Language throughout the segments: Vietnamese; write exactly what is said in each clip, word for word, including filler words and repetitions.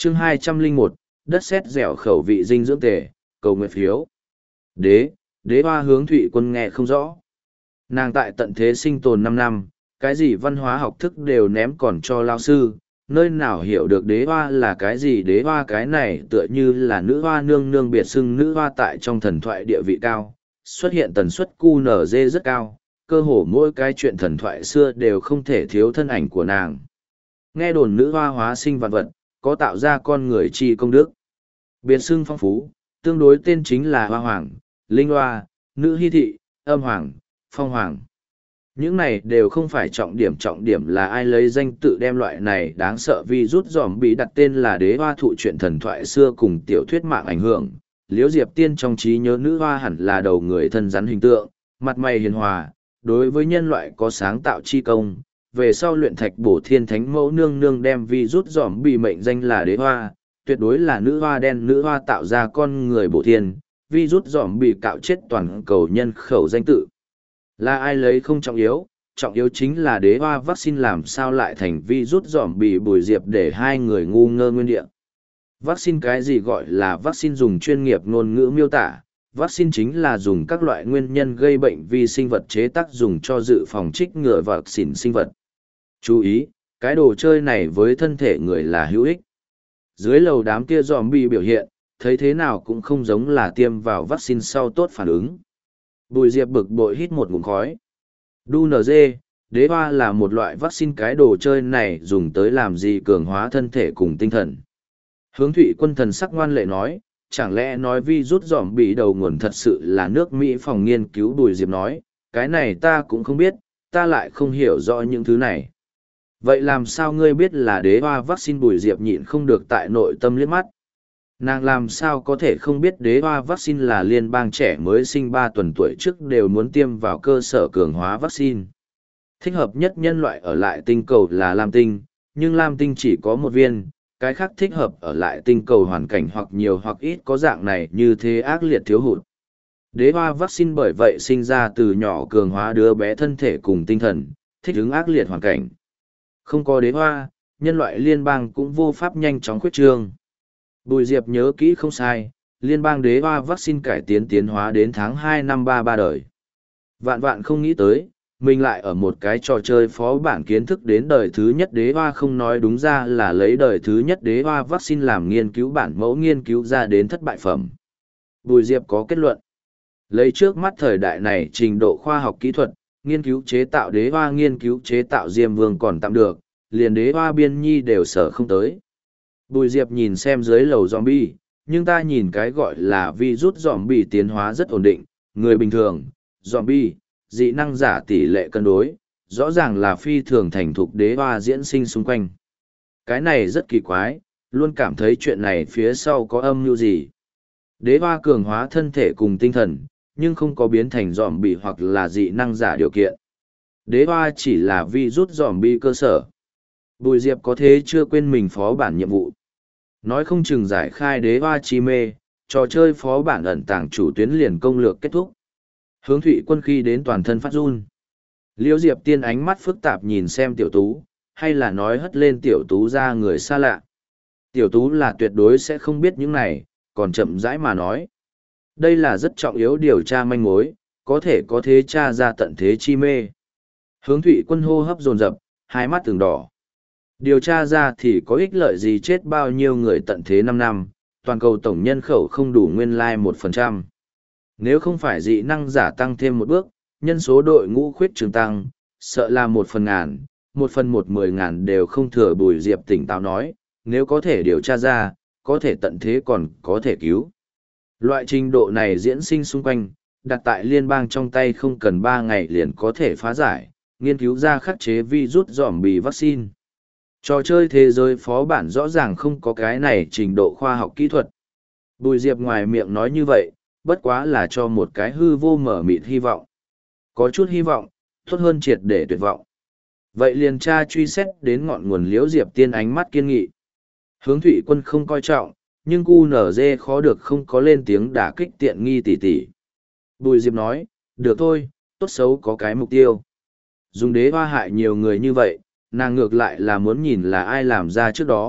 chương hai trăm lẻ một, đất sét dẻo khẩu vị dinh dưỡng tề, cầu nguyện phiếu. Đế, đế hoa hướng Thụy Quân nghe không rõ. Nàng tại tận thế sinh tồn năm năm, cái gì văn hóa học thức đều ném còn cho lao sư, nơi nào hiểu được đế hoa là cái gì. Đế hoa cái này tựa như là nữ hoa nương nương biệt xưng nữ hoa tại trong thần thoại địa vị cao, xuất hiện tần suất cu nở dê rất cao, cơ hồ mỗi cái chuyện thần thoại xưa đều không thể thiếu thân ảnh của nàng. Nghe đồn nữ hoa hóa sinh vạn vật, có tạo ra con người chi công đức. Biệt xưng phong phú, tương đối tên chính là hoa hoàng, linh hoa, nữ hy thị, âm hoàng, phong hoàng. Những này đều không phải trọng điểm, trọng điểm là ai lấy danh tự đem loại này đáng sợ vì rút giòm bị đặt tên là đế hoa thụ truyện thần thoại xưa cùng tiểu thuyết mạng ảnh hưởng. Liễu Diệp Tiên trong trí nhớ nữ hoa hẳn là đầu người thân rắn hình tượng, mặt mày hiền hòa, đối với nhân loại có sáng tạo chi công. Về sau luyện thạch bổ thiên thánh mẫu nương nương đem vi rút giòm bị mệnh danh là đế hoa, tuyệt đối là nữ hoa đen, nữ hoa tạo ra con người bổ thiên, vi rút giòm bị cạo chết toàn cầu nhân khẩu danh tự. Là ai lấy không trọng yếu, trọng yếu chính là đế hoa vaccine làm sao lại thành vi rút giòm bị Bùi Diệp để hai người ngu ngơ nguyên địa. Vaccine cái gì gọi là vaccine dùng chuyên nghiệp ngôn ngữ miêu tả, vaccine chính là dùng các loại nguyên nhân gây bệnh vi sinh vật chế tác dùng cho dự phòng trích ngừa vaccine sinh vật. Chú ý, cái đồ chơi này với thân thể người là hữu ích. Dưới lầu đám kia zombie biểu hiện, thấy thế nào cũng không giống là tiêm vào vaccine sau tốt phản ứng. Bùi Diệp bực bội hít một ngụm khói. đê en giê, đế hoa là một loại vaccine, cái đồ chơi này dùng tới làm gì cường hóa thân thể cùng tinh thần. Hướng Thụy Quân thần sắc ngoan lệ nói, chẳng lẽ nói vi rút giòm bị đầu nguồn thật sự là nước Mỹ phòng nghiên cứu. Bùi Diệp nói, cái này ta cũng không biết, ta lại không hiểu rõ những thứ này. Vậy làm sao ngươi biết là đế hoa vaccine? Bùi Diệp nhịn không được tại nội tâm liếc mắt. Nàng làm sao có thể không biết đế hoa vaccine là liên bang trẻ mới sinh ba tuần tuổi trước đều muốn tiêm vào cơ sở cường hóa vaccine. Thích hợp nhất nhân loại ở lại tinh cầu là Lam Tinh, nhưng Lam Tinh chỉ có một viên, cái khác thích hợp ở lại tinh cầu hoàn cảnh hoặc nhiều hoặc ít có dạng này như thế ác liệt thiếu hụt. Đế hoa vaccine bởi vậy sinh ra từ nhỏ cường hóa đứa bé thân thể cùng tinh thần, thích ứng ác liệt hoàn cảnh. Không có đế hoa, nhân loại liên bang cũng vô pháp nhanh chóng khuyết trương. Bùi Diệp nhớ kỹ không sai, liên bang đế hoa vaccine cải tiến tiến hóa đến tháng hai năm ba ba đời. Vạn vạn không nghĩ tới, mình lại ở một cái trò chơi phó bản kiến thức đến đời thứ nhất đế hoa, không nói đúng ra là lấy đời thứ nhất đế hoa vaccine làm nghiên cứu bản mẫu nghiên cứu ra đến thất bại phẩm. Bùi Diệp có kết luận. Lấy trước mắt thời đại này trình độ khoa học kỹ thuật, nghiên cứu chế tạo đế hoa, nghiên cứu chế tạo diêm vương còn tạm được, liền đế hoa biên nhi đều sở không tới. Bùi Diệp nhìn xem dưới lầu zombie, nhưng ta nhìn cái gọi là virus zombie tiến hóa rất ổn định, người bình thường, zombie, dị năng giả tỷ lệ cân đối, rõ ràng là phi thường thành thục đế hoa diễn sinh xung quanh. Cái này rất kỳ quái, luôn cảm thấy chuyện này phía sau có âm mưu gì. Đế hoa cường hóa thân thể cùng tinh thần, nhưng không có biến thành zombie hoặc là dị năng giả điều kiện. Đế hoa chỉ là virus zombie cơ sở. Bùi Diệp có thế chưa quên mình phó bản nhiệm vụ. Nói không chừng giải khai đế hoa chi mê, trò chơi phó bản ẩn tàng chủ tuyến liền công lược kết thúc. Hướng Thụy Quân khi đến toàn thân phát run. Liễu Diệp Tiên ánh mắt phức tạp nhìn xem Tiểu Tú, hay là nói hất lên Tiểu Tú ra người xa lạ. Tiểu Tú là tuyệt đối sẽ không biết những này, còn chậm rãi mà nói. Đây là rất trọng yếu điều tra manh mối, có thể có thế tra ra tận thế chi mê. Hướng Thụy Quân hô hấp dồn dập, hai mắt từng đỏ. Điều tra ra thì có ích lợi gì, chết bao nhiêu người tận thế năm năm, toàn cầu tổng nhân khẩu không đủ nguyên lai một phần trăm. Nếu không phải dị năng giả tăng thêm một bước, nhân số đội ngũ khuyết trường tăng, sợ là một phần ngàn, một phần một mười ngàn đều không thừa. Bùi Diệp tỉnh táo nói, nếu có thể điều tra ra, có thể tận thế còn có thể cứu. Loại trình độ này diễn sinh xung quanh, đặt tại liên bang trong tay không cần ba ngày liền có thể phá giải, nghiên cứu ra khắc chế virus zombie vaccine. Trò chơi thế giới phó bản rõ ràng không có cái này trình độ khoa học kỹ thuật. Bùi Diệp ngoài miệng nói như vậy, bất quá là cho một cái hư vô mở mịt hy vọng. Có chút hy vọng, tốt hơn triệt để tuyệt vọng. Vậy liền tra truy xét đến ngọn nguồn. Liễu Diệp Tiên ánh mắt kiên nghị. Hướng Thụy Quân không coi trọng, nhưng cu nở dê khó được không có lên tiếng đả kích tiện nghi tỷ tỷ. Bùi Diệp nói, được thôi, tốt xấu có cái mục tiêu. Dùng đế hoa hại nhiều người như vậy, nàng ngược lại là muốn nhìn là ai làm ra trước đó,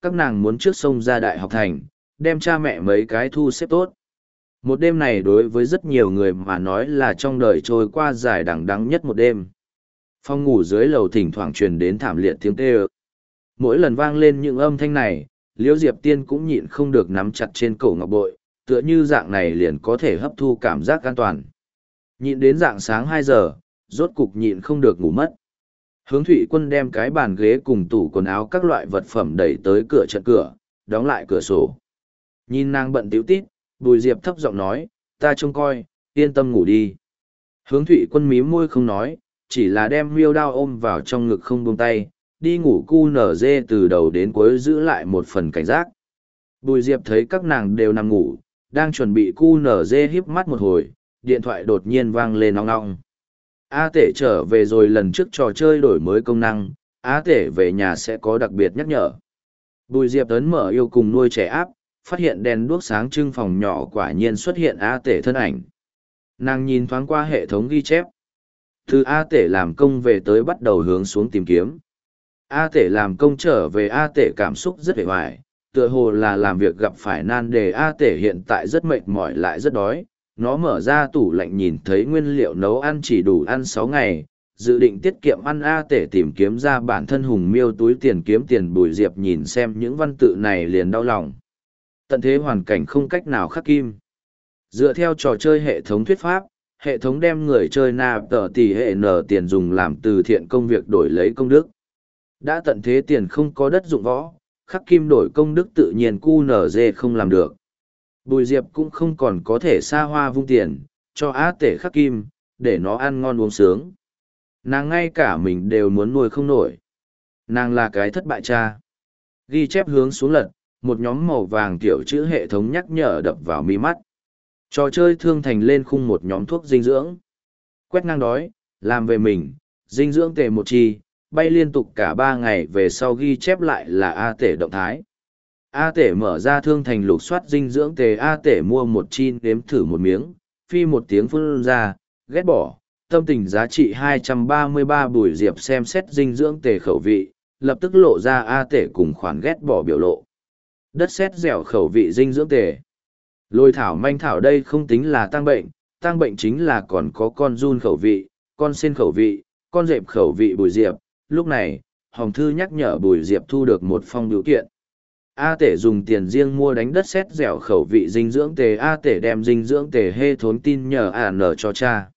các nàng muốn trước sông ra đại học thành, đem cha mẹ mấy cái thu xếp tốt. Một đêm này đối với rất nhiều người mà nói là trong đời trôi qua dài đằng đẵng nhất một đêm. Phòng ngủ dưới lầu thỉnh thoảng truyền đến thảm liệt tiếng kêu. Mỗi lần vang lên những âm thanh này, Liễu Diệp Tiên cũng nhịn không được nắm chặt trên cổ ngọc bội, tựa như dạng này liền có thể hấp thu cảm giác an toàn. Nhịn đến dạng sáng hai giờ, rốt cục nhịn không được ngủ mất. Hướng Thụy Quân đem cái bàn ghế cùng tủ quần áo các loại vật phẩm đẩy tới cửa trận cửa, đóng lại cửa sổ. Nhìn nàng bận tíu tít, Bùi Diệp thấp giọng nói, ta trông coi, yên tâm ngủ đi. Hướng Thụy Quân mím môi không nói, chỉ là đem miêu đao ôm vào trong ngực không buông tay, đi ngủ cu nở dê từ đầu đến cuối giữ lại một phần cảnh giác. Bùi Diệp thấy các nàng đều nằm ngủ, đang chuẩn bị cu nở dê híp mắt một hồi, điện thoại đột nhiên vang lên ong ong. A Tể trở về rồi, lần trước trò chơi đổi mới công năng, A Tể về nhà sẽ có đặc biệt nhắc nhở. Bùi Diệp ấn mở yêu cùng nuôi trẻ áp, phát hiện đèn đuốc sáng trưng phòng nhỏ quả nhiên xuất hiện A Tể thân ảnh. Nàng nhìn thoáng qua hệ thống ghi chép. Từ A Tể làm công về tới bắt đầu hướng xuống tìm kiếm. A Tể làm công trở về, A Tể cảm xúc rất vẻ vải, tựa hồ là làm việc gặp phải nan đề. A Tể hiện tại rất mệt mỏi lại rất đói. Nó mở ra tủ lạnh nhìn thấy nguyên liệu nấu ăn chỉ đủ ăn sáu ngày, dự định tiết kiệm ăn. A Tể tìm kiếm ra bản thân hùng miêu túi tiền kiếm tiền. Bùi Diệp nhìn xem những văn tự này liền đau lòng. Tận thế hoàn cảnh không cách nào khắc kim. Dựa theo trò chơi hệ thống thuyết pháp, hệ thống đem người chơi nạp tờ tỷ hệ nở tiền dùng làm từ thiện công việc đổi lấy công đức. Đã tận thế tiền không có đất dụng võ, khắc kim đổi công đức tự nhiên cu nở dê không làm được. Bùi Diệp cũng không còn có thể xa hoa vung tiền, cho A Tể khắc kim, để nó ăn ngon uống sướng. Nàng ngay cả mình đều muốn nuôi không nổi. Nàng là cái thất bại cha. Ghi chép hướng xuống lật, một nhóm màu vàng kiểu chữ hệ thống nhắc nhở đập vào mi mắt. Trò chơi thương thành lên khung một nhóm thuốc dinh dưỡng. Quét ngang đói, làm về mình, dinh dưỡng tề một chi, bay liên tục cả ba ngày về sau ghi chép lại là A Tể động thái. A Tể mở ra thương thành lục soát dinh dưỡng tề. A Tể mua một chi nếm thử một miếng, phi một tiếng phun ra, ghét bỏ, tâm tình giá trị hai trăm ba mươi ba. Bùi Diệp xem xét dinh dưỡng tề khẩu vị, lập tức lộ ra A Tể cùng khoản ghét bỏ biểu lộ. Đất sét dẻo khẩu vị dinh dưỡng tề. Lôi thảo manh thảo đây không tính là tăng bệnh, tăng bệnh chính là còn có con giun khẩu vị, con sen khẩu vị, con dẹp khẩu vị. Bùi Diệp, lúc này, Hồng Thư nhắc nhở Bùi Diệp thu được một phong biểu kiện. A Tể dùng tiền riêng mua đánh đất sét dẻo khẩu vị dinh dưỡng tề. A Tể đem dinh dưỡng tề hê thốn tin nhờ A N cho cha.